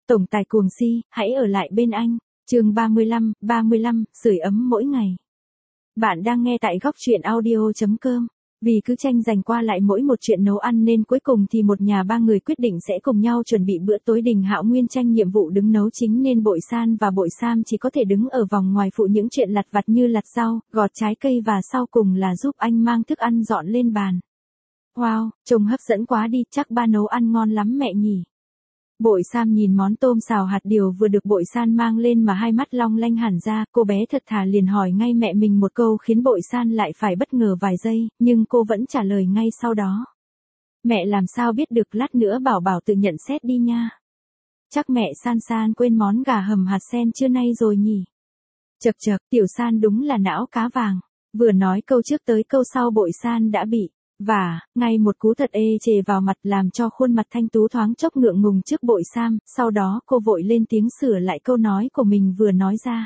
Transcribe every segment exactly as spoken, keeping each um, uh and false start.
Tổng tài cuồng si, hãy ở lại bên anh. Chương ba mươi lăm, ba mươi lăm, sưởi ấm mỗi ngày. Bạn đang nghe tại góc truyện audio chấm com. Vì cứ tranh giành qua lại mỗi một chuyện nấu ăn nên cuối cùng thì một nhà ba người quyết định sẽ cùng nhau chuẩn bị bữa tối. Đình Hạo Nguyên tranh nhiệm vụ đứng nấu chính nên Bội San và Bội Sam chỉ có thể đứng ở vòng ngoài phụ những chuyện lặt vặt như lặt rau, gọt trái cây và sau cùng là giúp anh mang thức ăn dọn lên bàn. Wow, trông hấp dẫn quá đi, chắc ba nấu ăn ngon lắm mẹ nhỉ. Bội Sam nhìn món tôm xào hạt điều vừa được Bội San mang lên mà hai mắt long lanh hẳn ra, cô bé thật thà liền hỏi ngay mẹ mình một câu khiến Bội San lại phải bất ngờ vài giây, nhưng cô vẫn trả lời ngay sau đó. Mẹ làm sao biết được, lát nữa bảo bảo tự nhận xét đi nha. Chắc mẹ San San quên món gà hầm hạt sen trưa nay rồi nhỉ. Chậc chậc, tiểu San đúng là não cá vàng. Vừa nói câu trước tới câu sau Bội San đã bị và, ngay một cú thật ê chề vào mặt làm cho khuôn mặt thanh tú thoáng chốc ngượng ngùng trước Bội Sam, sau đó cô vội lên tiếng sửa lại câu nói của mình vừa nói ra.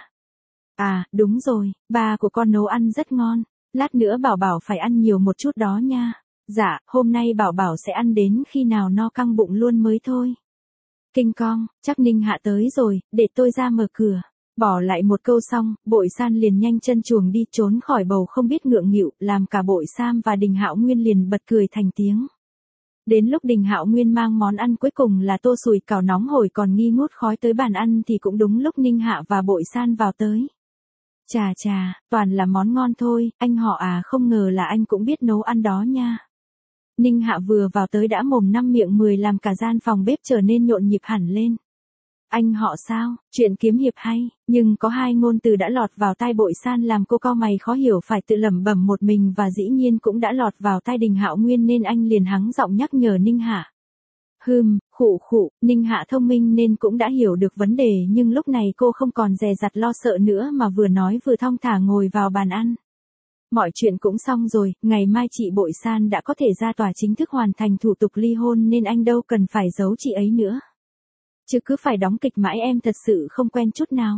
À, đúng rồi, ba của con nấu ăn rất ngon, lát nữa bảo bảo phải ăn nhiều một chút đó nha. Dạ, hôm nay bảo bảo sẽ ăn đến khi nào no căng bụng luôn mới thôi. Kinh con, chắc Ninh Hạ tới rồi, để tôi ra mở cửa. Bỏ lại một câu xong, Bội San liền nhanh chân chuồng đi trốn khỏi bầu không biết ngượng nghịu, làm cả Bội Sam và Đình Hạo Nguyên liền bật cười thành tiếng. Đến lúc Đình Hạo Nguyên mang món ăn cuối cùng là tô sùi cảo nóng hổi còn nghi ngút khói tới bàn ăn thì cũng đúng lúc Ninh Hạ và Bội San vào tới. Chà chà, toàn là món ngon thôi, anh họ à, không ngờ là anh cũng biết nấu ăn đó nha. Ninh Hạ vừa vào tới đã mồm năm miệng mười làm cả gian phòng bếp trở nên nhộn nhịp hẳn lên. Anh họ sao, chuyện kiếm hiệp hay, nhưng có hai ngôn từ đã lọt vào tai Bội San làm cô cau mày khó hiểu phải tự lẩm bẩm một mình và dĩ nhiên cũng đã lọt vào tai Đình Hạo Nguyên nên anh liền hắng giọng nhắc nhở Ninh Hạ. Hừm, khụ khụ, Ninh Hạ thông minh nên cũng đã hiểu được vấn đề nhưng lúc này cô không còn dè dặt lo sợ nữa mà vừa nói vừa thong thả ngồi vào bàn ăn. Mọi chuyện cũng xong rồi, ngày mai chị Bội San đã có thể ra tòa chính thức hoàn thành thủ tục ly hôn nên anh đâu cần phải giấu chị ấy nữa. Chứ cứ phải đóng kịch mãi em thật sự không quen chút nào.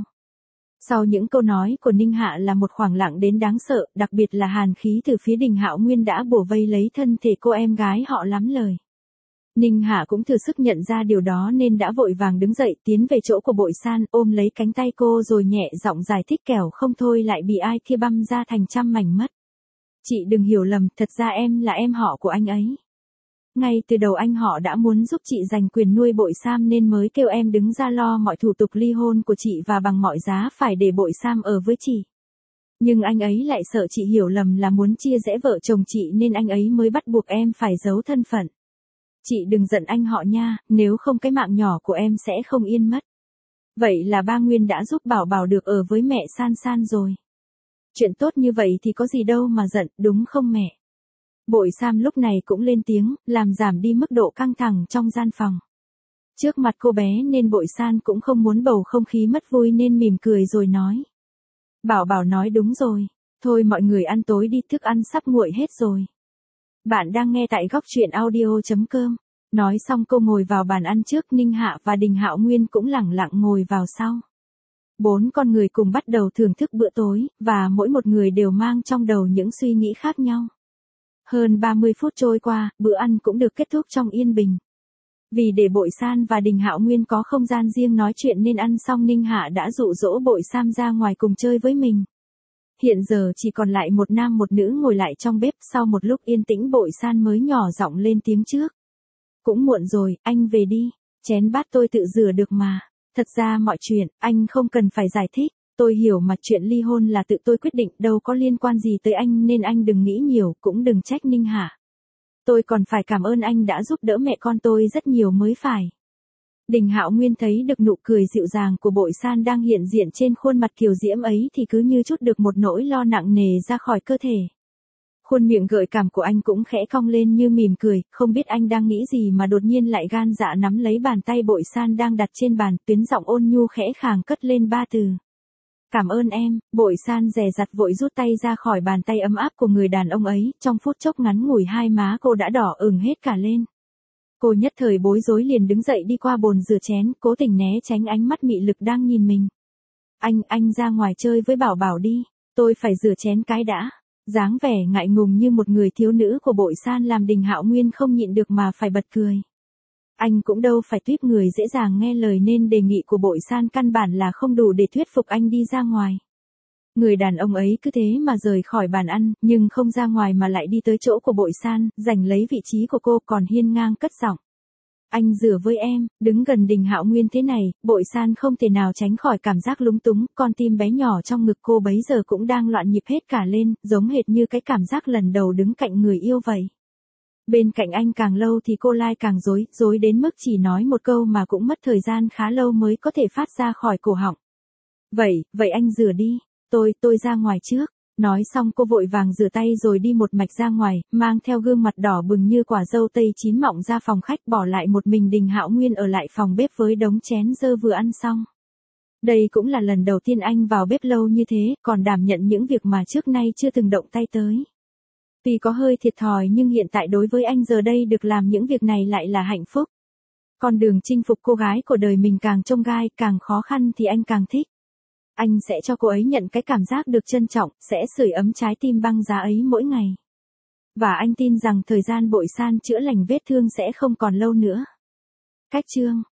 Sau những câu nói của Ninh Hạ là một khoảng lặng đến đáng sợ, đặc biệt là hàn khí từ phía Đình Hạo Nguyên đã bủa vây lấy thân thể cô em gái họ lắm lời. Ninh Hạ cũng thử sức nhận ra điều đó nên đã vội vàng đứng dậy tiến về chỗ của Bội San ôm lấy cánh tay cô rồi nhẹ giọng giải thích kẻo không thôi lại bị ai kia băm ra thành trăm mảnh mất. Chị đừng hiểu lầm, thật ra em là em họ của anh ấy. Ngay từ đầu anh họ đã muốn giúp chị giành quyền nuôi Bội Sam nên mới kêu em đứng ra lo mọi thủ tục ly hôn của chị và bằng mọi giá phải để Bội Sam ở với chị. Nhưng anh ấy lại sợ chị hiểu lầm là muốn chia rẽ vợ chồng chị nên anh ấy mới bắt buộc em phải giấu thân phận. Chị đừng giận anh họ nha, nếu không cái mạng nhỏ của em sẽ không yên mất. Vậy là ba Nguyên đã giúp Bảo Bảo được ở với mẹ San San rồi. Chuyện tốt như vậy thì có gì đâu mà giận, đúng không mẹ? Bội Sam lúc này cũng lên tiếng, làm giảm đi mức độ căng thẳng trong gian phòng. Trước mặt cô bé nên Bội San cũng không muốn bầu không khí mất vui nên mỉm cười rồi nói. Bảo Bảo nói đúng rồi, thôi mọi người ăn tối đi, thức ăn sắp nguội hết rồi. Bạn đang nghe tại góc truyện audio chấm com. Nói xong cô ngồi vào bàn ăn trước, Ninh Hạ và Đình Hạo Nguyên cũng lẳng lặng ngồi vào sau. Bốn con người cùng bắt đầu thưởng thức bữa tối, và mỗi một người đều mang trong đầu những suy nghĩ khác nhau. Hơn ba mươi phút trôi qua, bữa ăn cũng được kết thúc trong yên bình. Vì để Bội San và Đình Hạo Nguyên có không gian riêng nói chuyện nên ăn xong Ninh Hạ đã dụ dỗ Bội Sam ra ngoài cùng chơi với mình. Hiện giờ chỉ còn lại một nam một nữ ngồi lại trong bếp, sau một lúc yên tĩnh Bội San mới nhỏ giọng lên tiếng trước. Cũng muộn rồi, anh về đi, chén bát tôi tự rửa được mà. Thật ra mọi chuyện, anh không cần phải giải thích. Tôi hiểu mà chuyện ly hôn là tự tôi quyết định, đâu có liên quan gì tới anh nên anh đừng nghĩ nhiều, cũng đừng trách Ninh Hạ. Tôi còn phải cảm ơn anh đã giúp đỡ mẹ con tôi rất nhiều mới phải. Đình Hạo Nguyên thấy được nụ cười dịu dàng của Bội San đang hiện diện trên khuôn mặt kiều diễm ấy thì cứ như trút được một nỗi lo nặng nề ra khỏi cơ thể. Khuôn miệng gợi cảm của anh cũng khẽ cong lên như mỉm cười, không biết anh đang nghĩ gì mà đột nhiên lại gan dạ nắm lấy bàn tay Bội San đang đặt trên bàn, tuyến giọng ôn nhu khẽ khàng cất lên ba từ. Cảm ơn em. Bội San dè dặt vội rút tay ra khỏi bàn tay ấm áp của người đàn ông ấy, trong phút chốc ngắn ngủi hai má cô đã đỏ ửng hết cả lên. Cô nhất thời bối rối liền đứng dậy đi qua bồn rửa chén, cố tình né tránh ánh mắt mị lực đang nhìn mình. Anh, anh ra ngoài chơi với Bảo Bảo đi, tôi phải rửa chén cái đã. Dáng vẻ ngại ngùng như một người thiếu nữ của Bội San làm Đình Hạo Nguyên không nhịn được mà phải bật cười. Anh cũng đâu phải tuýp người dễ dàng nghe lời nên đề nghị của Bội San căn bản là không đủ để thuyết phục anh đi ra ngoài. Người đàn ông ấy cứ thế mà rời khỏi bàn ăn, nhưng không ra ngoài mà lại đi tới chỗ của Bội San, giành lấy vị trí của cô còn hiên ngang cất giọng. Anh rửa với em, đứng gần Đình Hạo Nguyên thế này, Bội San không thể nào tránh khỏi cảm giác lúng túng, con tim bé nhỏ trong ngực cô bấy giờ cũng đang loạn nhịp hết cả lên, giống hệt như cái cảm giác lần đầu đứng cạnh người yêu vậy. Bên cạnh anh càng lâu thì cô Lai càng rối, rối đến mức chỉ nói một câu mà cũng mất thời gian khá lâu mới có thể phát ra khỏi cổ họng. Vậy, vậy anh rửa đi, tôi, tôi ra ngoài trước. Nói xong cô vội vàng rửa tay rồi đi một mạch ra ngoài, mang theo gương mặt đỏ bừng như quả dâu tây chín mọng ra phòng khách, bỏ lại một mình Đình Hạo Nguyên ở lại phòng bếp với đống chén dơ vừa ăn xong. Đây cũng là lần đầu tiên anh vào bếp lâu như thế, còn đảm nhận những việc mà trước nay chưa từng động tay tới. Tuy có hơi thiệt thòi nhưng hiện tại đối với anh giờ đây được làm những việc này lại là hạnh phúc. Con đường chinh phục cô gái của đời mình càng chông gai, càng khó khăn thì anh càng thích. Anh sẽ cho cô ấy nhận cái cảm giác được trân trọng, sẽ sưởi ấm trái tim băng giá ấy mỗi ngày. Và anh tin rằng thời gian Bội San chữa lành vết thương sẽ không còn lâu nữa. Cách chương